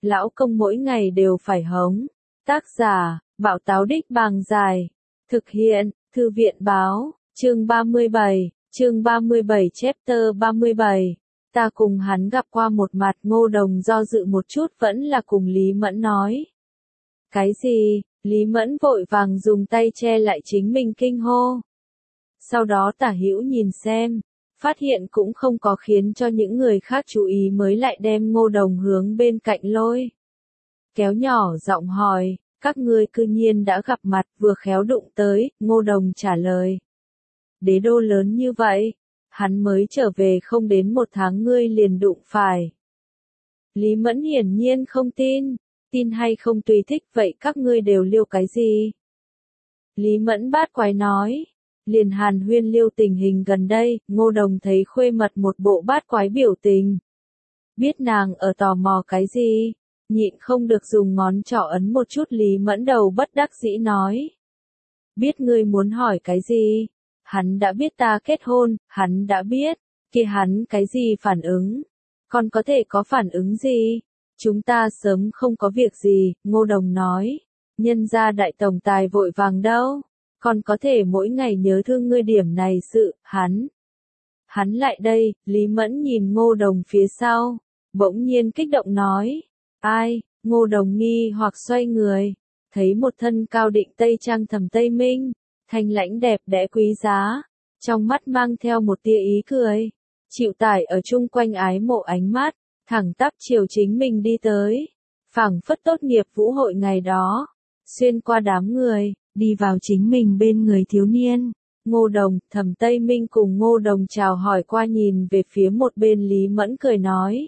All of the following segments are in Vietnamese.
lão công mỗi ngày đều phải hống. Tác giả, Bảo Táo Đích Bàng Dài. Thực hiện, Thư viện Báo, chương 37, chương 37 chapter 37. Ta cùng hắn gặp qua một mặt. Ngô Đồng do dự một chút vẫn là cùng Lý Mẫn nói. Cái gì? Lý Mẫn vội vàng dùng tay che lại chính mình kinh hô. Sau đó tả hữu nhìn xem, phát hiện cũng không có khiến cho những người khác chú ý mới lại đem Ngô Đồng hướng bên cạnh lôi. Kéo nhỏ giọng hỏi, các ngươi cư nhiên đã gặp mặt vừa khéo đụng tới, Ngô Đồng trả lời. Đế đô lớn như vậy, hắn mới trở về không đến 1 tháng ngươi liền đụng phải. Lý Mẫn hiển nhiên không tin, tin hay không tùy thích, vậy các ngươi đều liêu cái gì? Lý Mẫn bát quái nói, liền hàn huyên liêu tình hình gần đây. Ngô Đồng thấy khuê mật một bộ bát quái biểu tình. Biết nàng ở tò mò cái gì, nhịn không được dùng ngón trỏ ấn một chút Lý Mẫn đầu bất đắc dĩ nói. Biết ngươi muốn hỏi cái gì? Hắn đã biết ta kết hôn, hắn đã biết, kia hắn cái gì phản ứng? Còn có thể có phản ứng gì? Chúng ta sớm không có việc gì, Ngô Đồng nói. Nhân gia đại tổng tài vội vàng đâu, còn có thể mỗi ngày nhớ thương ngươi điểm này sự, Hắn lại đây, Lý Mẫn nhìn Ngô Đồng phía sau, bỗng nhiên kích động nói. Ai? Ngô Đồng nghi hoặc xoay người, thấy một thân cao định tây trang Thẩm Tây Minh, thanh lãnh đẹp đẽ quý giá, trong mắt mang theo một tia ý cười, chịu tải ở chung quanh ái mộ ánh mắt, thẳng tắp chiều chính mình đi tới, phảng phất tốt nghiệp vũ hội ngày đó, xuyên qua đám người, đi vào chính mình bên người thiếu niên. Ngô Đồng, Thẩm Tây Minh cùng Ngô Đồng chào hỏi qua nhìn về phía một bên Lý Mẫn cười nói.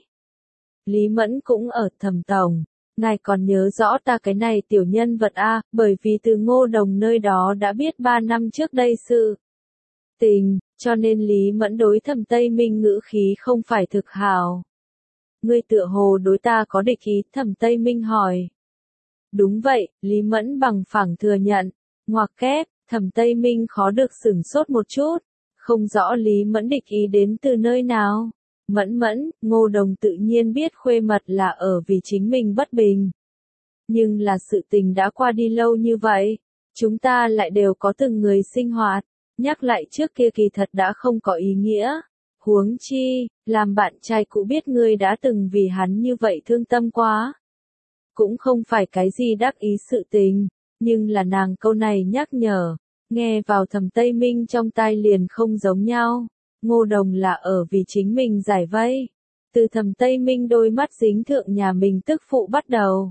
Lý Mẫn cũng ở. Thẩm tổng, ngài còn nhớ rõ ta cái này tiểu nhân vật a, bởi vì từ Ngô Đồng nơi đó đã biết 3 năm trước đây sự tình, cho nên Lý Mẫn đối Thẩm Tây Minh ngữ khí không phải thực hảo. Ngươi tựa hồ đối ta có địch ý, Thẩm Tây Minh hỏi. Đúng vậy, Lý Mẫn bằng phẳng thừa nhận. Ngoặc kép, Thẩm Tây Minh khó được sửng sốt một chút, không rõ Lý Mẫn địch ý đến từ nơi nào. Mẫn, Ngô Đồng tự nhiên biết khuê mật là ở vì chính mình bất bình. Nhưng là sự tình đã qua đi lâu như vậy, chúng ta lại đều có từng người sinh hoạt, nhắc lại trước kia kỳ thật đã không có ý nghĩa. Huống chi, làm bạn trai cũ biết ngươi đã từng vì hắn như vậy thương tâm quá. Cũng không phải cái gì đắc ý sự tình, nhưng là nàng câu này nhắc nhở, nghe vào Thẩm Tây Minh trong tai liền không giống nhau. Ngô Đồng là ở vì chính mình giải vây. Từ Thẩm Tây Minh đôi mắt dính thượng nhà mình tức phụ bắt đầu.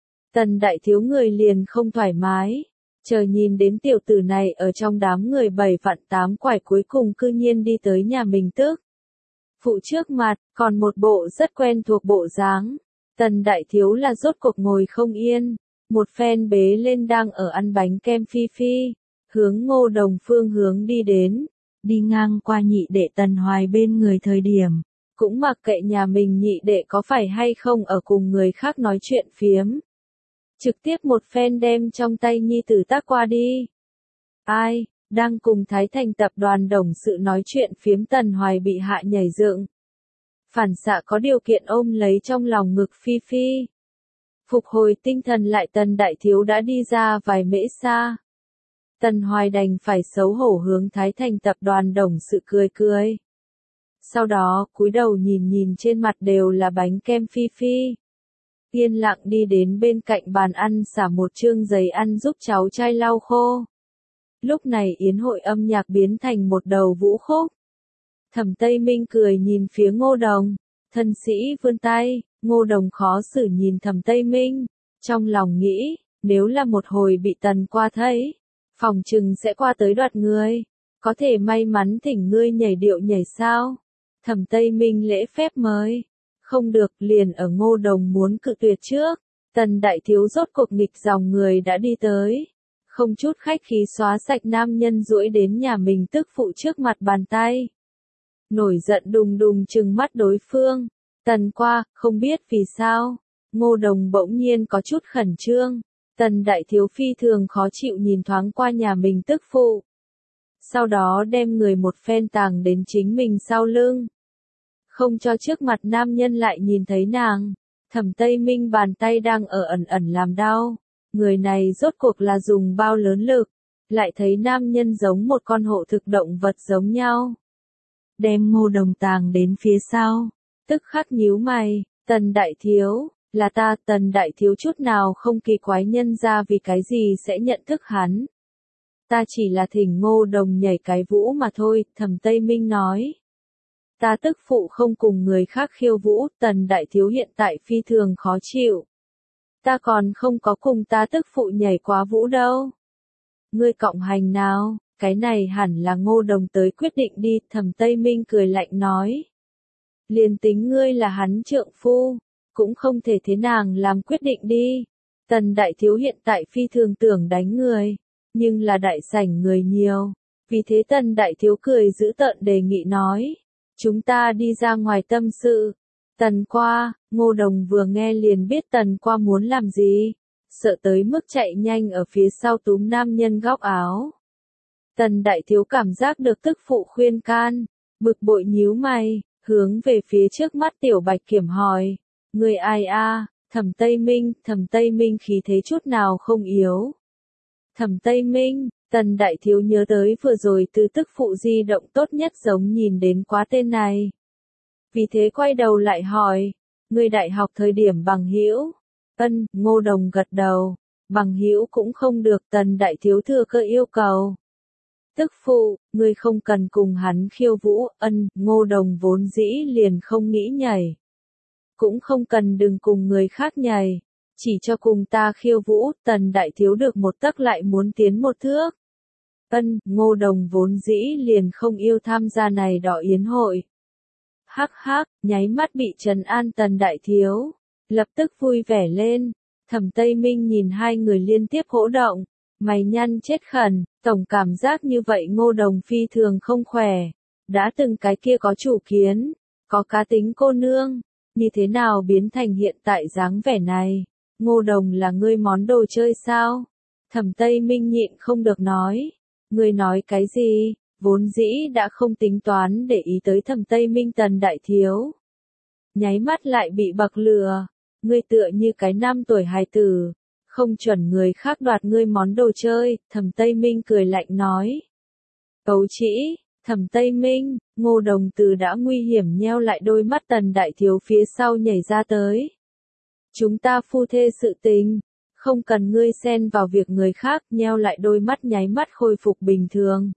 Tần đại thiếu người liền không thoải mái. Chờ nhìn đến tiểu tử này ở trong đám người 7 vạn 8 quải cuối cùng cư nhiên đi tới nhà mình tức phụ trước mặt, còn một bộ rất quen thuộc bộ dáng. Tần đại thiếu là rốt cuộc ngồi không yên. Một phen bế lên đang ở ăn bánh kem Phi Phi. Hướng Ngô Đồng phương hướng đi đến. Đi ngang qua nhị đệ Tần Hoài bên người thời điểm, cũng mặc kệ nhà mình nhị đệ có phải hay không ở cùng người khác nói chuyện phiếm. Trực tiếp một phen đem trong tay nhi tử tác qua đi. Ai, đang cùng Thái Thành tập đoàn đồng sự nói chuyện phiếm Tần Hoài bị hạ nhảy dựng. Phản xạ có điều kiện ôm lấy trong lòng ngực Phi Phi. Phục hồi tinh thần lại Tần đại thiếu đã đi ra vài mễ xa. Tần Hoài đành phải xấu hổ hướng Thái Thành tập đoàn đồng sự cười. Sau đó, cúi đầu nhìn trên mặt đều là bánh kem Phi Phi. Yên lặng đi đến bên cạnh bàn ăn xả một chương giấy ăn giúp cháu trai lau khô. Lúc này yến hội âm nhạc biến thành một đầu vũ khúc. Thẩm Tây Minh cười nhìn phía Ngô Đồng, thân sĩ vươn tay, Ngô Đồng khó xử nhìn Thẩm Tây Minh, trong lòng nghĩ, nếu là một hồi bị Tần qua thấy, phòng trừng sẽ qua tới đoạt ngươi, có thể may mắn thỉnh ngươi nhảy điệu nhảy sao? Thẩm Tây Minh lễ phép mời, không được, liền ở Ngô Đồng muốn cự tuyệt trước, Tần đại thiếu rốt cuộc nghịch dòng người đã đi tới, không chút khách khí xóa sạch nam nhân duỗi đến nhà mình tức phụ trước mặt bàn tay. Nổi giận đùng đùng trừng mắt đối phương, Tần qua, không biết vì sao, Ngô Đồng bỗng nhiên có chút khẩn trương. Tần đại thiếu phi thường khó chịu nhìn thoáng qua nhà mình tức phụ. Sau đó đem người một phen tàng đến chính mình sau lưng. Không cho trước mặt nam nhân lại nhìn thấy nàng. Thẩm Tây Minh bàn tay đang ở ẩn ẩn làm đau. Người này rốt cuộc là dùng bao lớn lực, lại thấy nam nhân giống một con hộ thực động vật giống nhau. Đem Ngô Đồng tàng đến phía sau, tức khắc nhíu mày, Tần đại thiếu, là ta. Tần đại thiếu chút nào không kỳ quái nhân ra vì cái gì sẽ nhận thức hắn. Ta chỉ là thỉnh Ngô Đồng nhảy cái vũ mà thôi, Thẩm Tây Minh nói. Ta tức phụ không cùng người khác khiêu vũ, Tần đại thiếu hiện tại phi thường khó chịu. Ta còn không có cùng ta tức phụ nhảy quá vũ đâu. Ngươi cộng hành nào, cái này hẳn là Ngô Đồng tới quyết định đi, Thẩm Tây Minh cười lạnh nói. Liền tính ngươi là hắn trượng phu, cũng không thể thế nàng làm quyết định đi. Tần đại thiếu hiện tại phi thường tưởng đánh người, nhưng là đại sảnh người nhiều, vì thế Tần đại thiếu cười giữ tợn đề nghị nói. Chúng ta đi ra ngoài tâm sự. Tần Qua, Ngô Đồng vừa nghe liền biết Tần Qua muốn làm gì, sợ tới mức chạy nhanh ở phía sau túm nam nhân góc áo. Tần đại thiếu cảm giác được tức phụ khuyên can, bực bội nhíu mày, hướng về phía trước mắt Tiểu Bạch Kiểm hỏi, người ai a? Thẩm Tây Minh khí thế chút nào không yếu. Thẩm Tây Minh, Tần đại thiếu nhớ tới vừa rồi từ tức phụ di động tốt nhất giống nhìn đến quá tên này. Vì thế quay đầu lại hỏi, người đại học thời điểm bằng hữu? Ngô Đồng gật đầu, bằng hữu cũng không được, Tần đại thiếu thừa cơ yêu cầu. Tức phụ, ngươi không cần cùng hắn khiêu vũ, Ngô Đồng vốn dĩ liền không nghĩ nhảy. Cũng không cần đừng cùng người khác nhảy, chỉ cho cùng ta khiêu vũ, Tần đại thiếu được một tấc lại muốn tiến một thước. Ngô Đồng vốn dĩ liền không yêu tham gia này đỏ yến hội. Hắc hắc, nháy mắt bị trấn an Tần đại thiếu, lập tức vui vẻ lên. Thẩm Tây Minh nhìn hai người liên tiếp hỗ động, mày nhăn chết khẩn, tổng cảm giác như vậy Ngô Đồng phi thường không khỏe. Đã từng cái kia có chủ kiến, có cá tính cô nương, như thế nào biến thành hiện tại dáng vẻ này? Ngô Đồng là ngươi món đồ chơi sao? Thẩm Tây Minh nhịn không được nói. Ngươi nói cái gì? Vốn dĩ đã không tính toán để ý tới Thẩm Tây Minh Tần đại thiếu. Nháy mắt lại bị bậc lừa. Ngươi tựa như cái 5 tuổi hài tử, không chuẩn người khác đoạt ngươi món đồ chơi, Thẩm Tây Minh cười lạnh nói. Cấu trĩ, Thẩm Tây Minh, Ngô Đồng từ đã nguy hiểm nheo lại đôi mắt Tần đại thiếu phía sau nhảy ra tới. Chúng ta phu thê sự tình, không cần ngươi xen vào việc người khác, nheo lại đôi mắt nháy mắt khôi phục bình thường.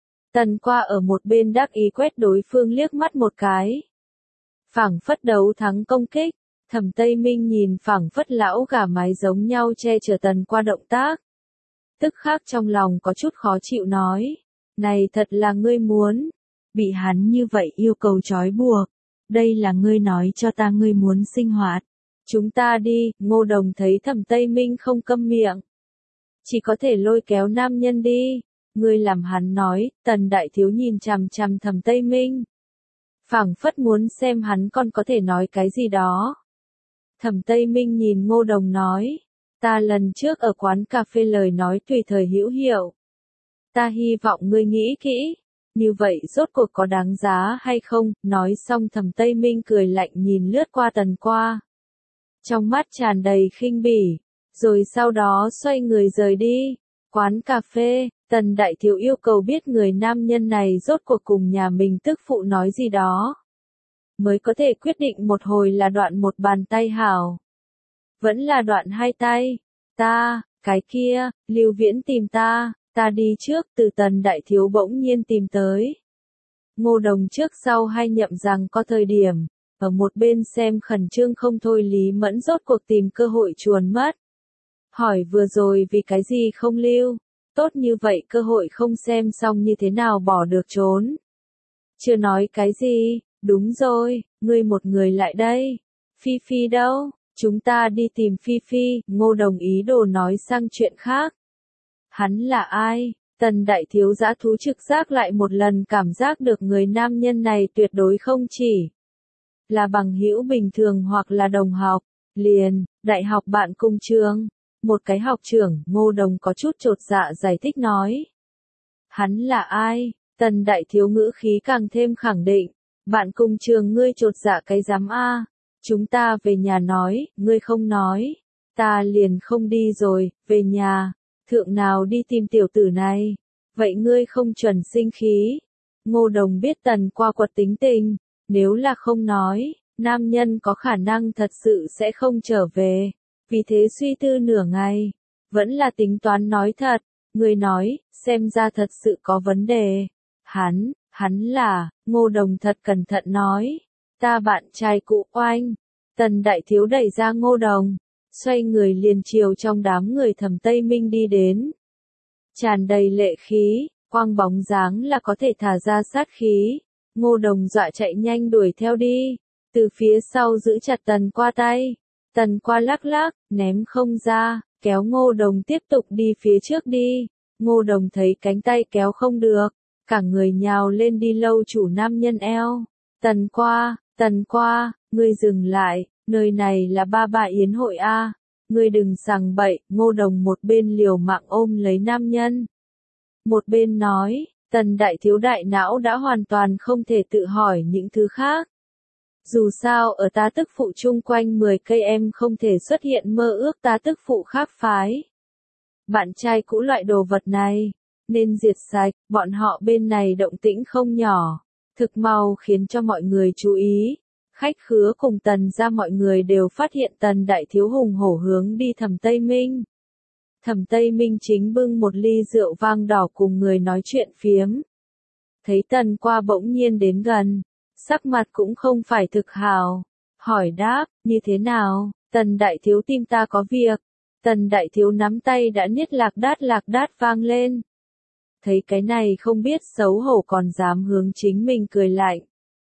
Tần Qua ở một bên đắc ý quét đối phương liếc mắt một cái. Phảng phất đấu thắng công kích, Thẩm Tây Minh nhìn phảng phất lão gà mái giống nhau che chở Tần Qua động tác. Tức khắc trong lòng có chút khó chịu nói, này thật là ngươi muốn, bị hắn như vậy yêu cầu trói buộc, đây là ngươi nói cho ta ngươi muốn sinh hoạt. Chúng ta đi, Ngô Đồng thấy Thẩm Tây Minh không câm miệng. Chỉ có thể lôi kéo nam nhân đi, ngươi làm hắn nói, Tần đại thiếu nhìn chằm chằm Thẩm Tây Minh. Phảng phất muốn xem hắn còn có thể nói cái gì đó. Thẩm Tây Minh nhìn Ngô Đồng nói, ta lần trước ở quán cà phê lời nói tùy thời hữu hiệu. Ta hy vọng ngươi nghĩ kỹ, như vậy rốt cuộc có đáng giá hay không, nói xong Thẩm Tây Minh cười lạnh nhìn lướt qua Tần Qua. Trong mắt tràn đầy khinh bỉ, rồi sau đó xoay người rời đi. Quán cà phê, Tần đại thiếu yêu cầu biết người nam nhân này rốt cuộc cùng nhà mình tức phụ nói gì đó. Mới có thể quyết định một hồi là đoạn một bàn tay hảo. Vẫn là đoạn hai tay. Ta, cái kia, Lưu Viễn tìm ta đi trước, từ Tần đại thiếu bỗng nhiên tìm tới. Ngô Đồng trước sau hay nhậm rằng có thời điểm, ở một bên xem khẩn trương không thôi Lý Mẫn rốt cuộc tìm cơ hội chuồn mất. Hỏi vừa rồi vì cái gì không lưu, tốt như vậy cơ hội không xem xong như thế nào bỏ được trốn. Chưa nói cái gì, đúng rồi, ngươi một người lại đây. Phi Phi đâu, chúng ta đi tìm Phi Phi, Ngô Đồng ý đồ nói sang chuyện khác. Hắn là ai? Tần đại thiếu dã thú trực giác lại một lần cảm giác được người nam nhân này tuyệt đối không chỉ là bằng hữu bình thường hoặc là đồng học, liền, đại học bạn cùng trường. Một cái học trưởng, Ngô Đồng có chút chột dạ giải thích nói. Hắn là ai? Tần đại thiếu ngữ khí càng thêm khẳng định. Bạn cùng trường ngươi chột dạ cái giám a? Chúng ta về nhà nói, ngươi không nói. Ta liền không đi rồi, về nhà. Thượng nào đi tìm tiểu tử này. Vậy ngươi không chuẩn sinh khí. Ngô Đồng biết Tần Qua quật tính tình. Nếu là không nói, nam nhân có khả năng thật sự sẽ không trở về. Vì thế suy tư nửa ngày. Vẫn là tính toán nói thật. Ngươi nói, xem ra thật sự có vấn đề. Hắn là, Ngô Đồng thật cẩn thận nói. Ta bạn trai cũ Oanh. Tần Đại Thiếu đẩy ra Ngô Đồng. Xoay người liền chiều trong đám người Thẩm Tây Minh đi đến. Tràn đầy lệ khí, quang bóng dáng là có thể thả ra sát khí. Ngô Đồng dọa chạy nhanh đuổi theo đi. Từ phía sau giữ chặt Tần Qua tay. Tần Qua lắc lắc, ném không ra, kéo Ngô Đồng tiếp tục đi phía trước đi. Ngô Đồng thấy cánh tay kéo không được. Cả người nhào lên đi lâu chủ nam nhân eo. Tần Qua, ngươi dừng lại, nơi này là ba bà yến hội a, ngươi đừng sằng bậy. Ngô Đồng một bên liều mạng ôm lấy nam nhân. Một bên nói, Tần Đại Thiếu đại não đã hoàn toàn không thể tự hỏi những thứ khác. Dù sao ở ta tức phụ chung quanh 10 cây em không thể xuất hiện mơ ước ta tức phụ khác phái. Bạn trai cũ loại đồ vật này, nên diệt sạch, bọn họ bên này động tĩnh không nhỏ, thực mau khiến cho mọi người chú ý. Khách khứa cùng Tần ra mọi người đều phát hiện Tần Đại Thiếu hùng hổ hướng đi Thẩm Tây Minh. Thẩm Tây Minh chính bưng một ly rượu vang đỏ cùng người nói chuyện phiếm. Thấy Tần Qua bỗng nhiên đến gần, sắc mặt cũng không phải thực hào, hỏi đáp, như thế nào, Tần Đại Thiếu tìm ta có việc. Tần Đại Thiếu nắm tay đã niết lạc đát vang lên. Thấy cái này không biết xấu hổ còn dám hướng chính mình cười lạnh.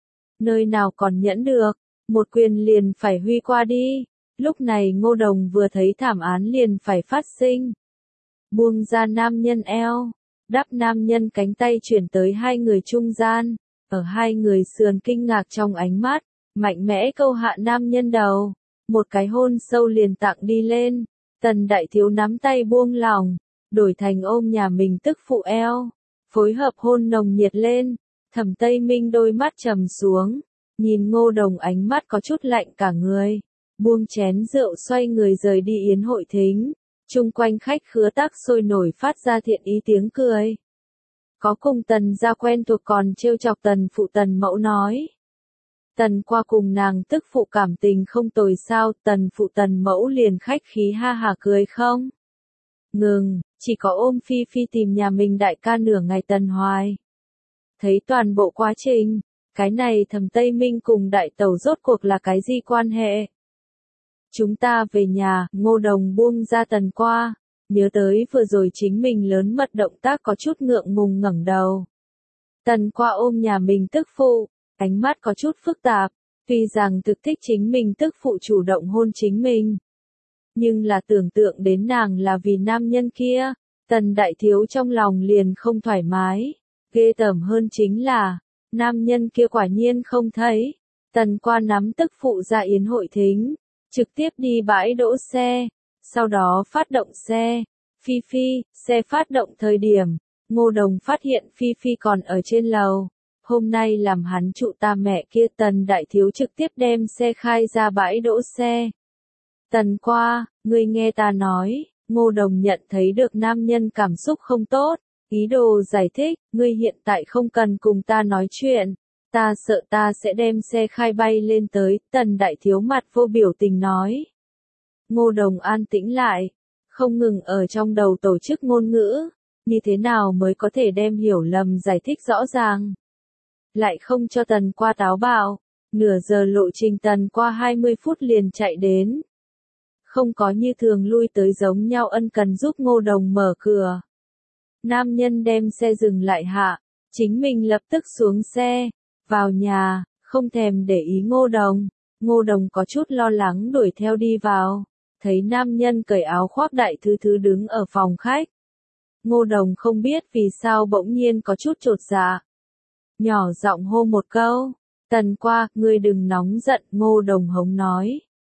Nơi nào còn nhẫn được, một quyền liền phải huy qua đi. Lúc này Ngô Đồng vừa thấy thảm án liền phải phát sinh. Buông ra nam nhân eo, đắp nam nhân cánh tay chuyển tới hai người trung gian. Ở hai người sườn kinh ngạc trong ánh mắt, mạnh mẽ câu hạ nam nhân đầu. Một cái hôn sâu liền tặng đi lên. Tần Đại Thiếu nắm tay buông lỏng, đổi thành ôm nhà mình tức phụ eo. Phối hợp hôn nồng nhiệt lên. Thẩm Tây Minh đôi mắt trầm xuống, nhìn Ngô Đồng ánh mắt có chút lạnh cả người, buông chén rượu xoay người rời đi yến hội thính. Chung quanh khách khứa tác sôi nổi phát ra thiện ý tiếng cười. Có cùng Tần gia quen thuộc còn trêu chọc Tần phụ Tần mẫu nói. Tần Qua cùng nàng tức phụ cảm tình không tồi sao, Tần phụ Tần mẫu liền khách khí ha hả cười không. Ngừng, chỉ có ôm Phi Phi tìm nhà mình đại ca nửa ngày Tần Hoài. Thấy toàn bộ quá trình, cái này Thẩm Tây Minh cùng đại tẩu rốt cuộc là cái gì quan hệ? Chúng ta về nhà, Ngô Đồng buông ra Tần Qua, nhớ tới vừa rồi chính mình lớn mật động tác có chút ngượng ngùng ngẩng đầu. Tần Qua ôm nhà mình tức phụ, ánh mắt có chút phức tạp, tuy rằng thực thích chính mình tức phụ chủ động hôn chính mình. Nhưng là tưởng tượng đến nàng là vì nam nhân kia, Tần Đại Thiếu trong lòng liền không thoải mái. Ghê tởm hơn chính là, nam nhân kia quả nhiên không thấy. Tần Qua nắm tức phụ ra yến hội thính, trực tiếp đi bãi đỗ xe, sau đó phát động xe. Phi Phi, xe phát động thời điểm, Ngô Đồng phát hiện Phi Phi còn ở trên lầu. Hôm nay làm hắn trụ ta mẹ kia. Tần Đại Thiếu trực tiếp đem xe khai ra bãi đỗ xe. Tần Qua, ngươi nghe ta nói. Ngô Đồng nhận thấy được nam nhân cảm xúc không tốt. Ý đồ giải thích, ngươi hiện tại không cần cùng ta nói chuyện. Ta sợ ta sẽ đem xe khai bay lên tới. Tần Đại Thiếu mặt vô biểu tình nói. Ngô Đồng an tĩnh lại, không ngừng ở trong đầu tổ chức ngôn ngữ. Như thế nào mới có thể đem hiểu lầm giải thích rõ ràng. Lại không cho Tần Qua táo bạo. Nửa giờ lộ trình Tần Qua 20 phút liền chạy đến. Không có như thường lui tới giống nhau ân cần giúp Ngô Đồng mở cửa. Nam nhân đem xe dừng lại hạ, chính mình lập tức xuống xe, vào nhà, không thèm để ý Ngô Đồng. Ngô Đồng có chút lo lắng đuổi theo đi vào, thấy nam nhân cởi áo khoác đại thứ thứ đứng ở phòng khách. Ngô Đồng không biết vì sao bỗng nhiên có chút chột dạ. Nhỏ giọng hô một câu, Tần Qua, ngươi đừng nóng giận. Ngô Đồng hống nói.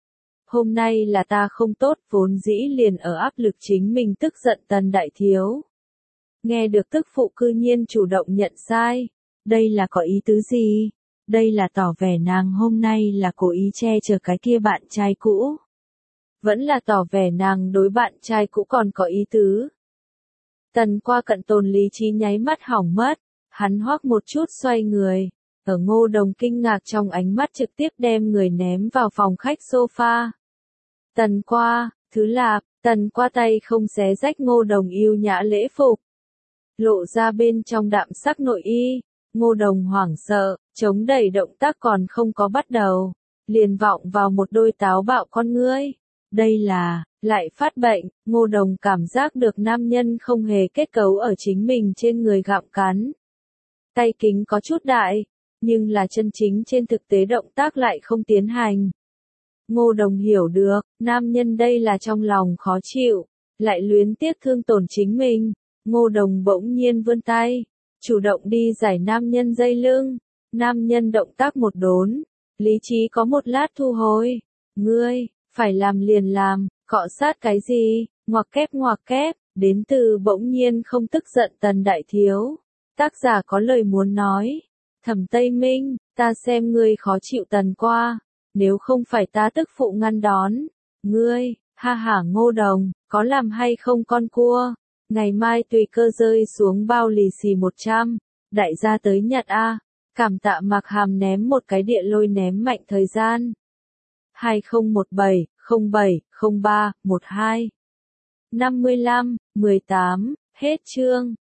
Hôm nay là ta không tốt, vốn dĩ liền ở áp lực chính mình tức giận Tần Đại Thiếu. Nghe được tức phụ cư nhiên chủ động nhận sai, đây là có ý tứ gì? đây là tỏ vẻ nàng hôm nay là cố ý che chở cái kia bạn trai cũ. Vẫn là tỏ vẻ nàng đối bạn trai cũ còn có ý tứ. Tần Qua cận tồn lý trí nháy mắt hỏng mất, hắn hoắc một chút xoay người, ở Ngô Đồng kinh ngạc trong ánh mắt trực tiếp đem người ném vào phòng khách sofa. Tần Qua, thứ lạp, Tần Qua tay không xé rách Ngô Đồng yêu nhã lễ phục. Lộ ra bên trong đạm sắc nội y, Ngô Đồng hoảng sợ, chống đẩy động tác còn không có bắt đầu, liền vọng vào một đôi táo bạo con ngươi. Đây là, lại phát bệnh, Ngô Đồng cảm giác được nam nhân không hề kết cấu ở chính mình trên người gặm cắn. Tay kính có chút đại, nhưng là chân chính trên thực tế động tác lại không tiến hành. Ngô Đồng hiểu được, nam nhân đây là trong lòng khó chịu, lại luyến tiếc thương tổn chính mình. Ngô Đồng bỗng nhiên vươn tay, chủ động đi giải nam nhân dây lưng. Nam nhân động tác một đốn, lý trí có một lát thu hồi. Ngươi, phải làm liền làm, cọ sát cái gì, ngoặc kép, đến từ bỗng nhiên không tức giận Tần Đại Thiếu. Tác giả có lời muốn nói. Thẩm Tây Minh, ta xem ngươi khó chịu Tần Qua, nếu không phải ta tức phụ ngăn đón. Ngươi, ha hả Ngô Đồng, có làm hay không con cua? Ngày mai tùy cơ rơi xuống bao lì xì 100, đại gia tới nhặt a. Cảm tạ Mạc Hàm ném một cái địa lôi ném mạnh thời gian. 2017, 07, 03, 12. 55, 18, hết chương.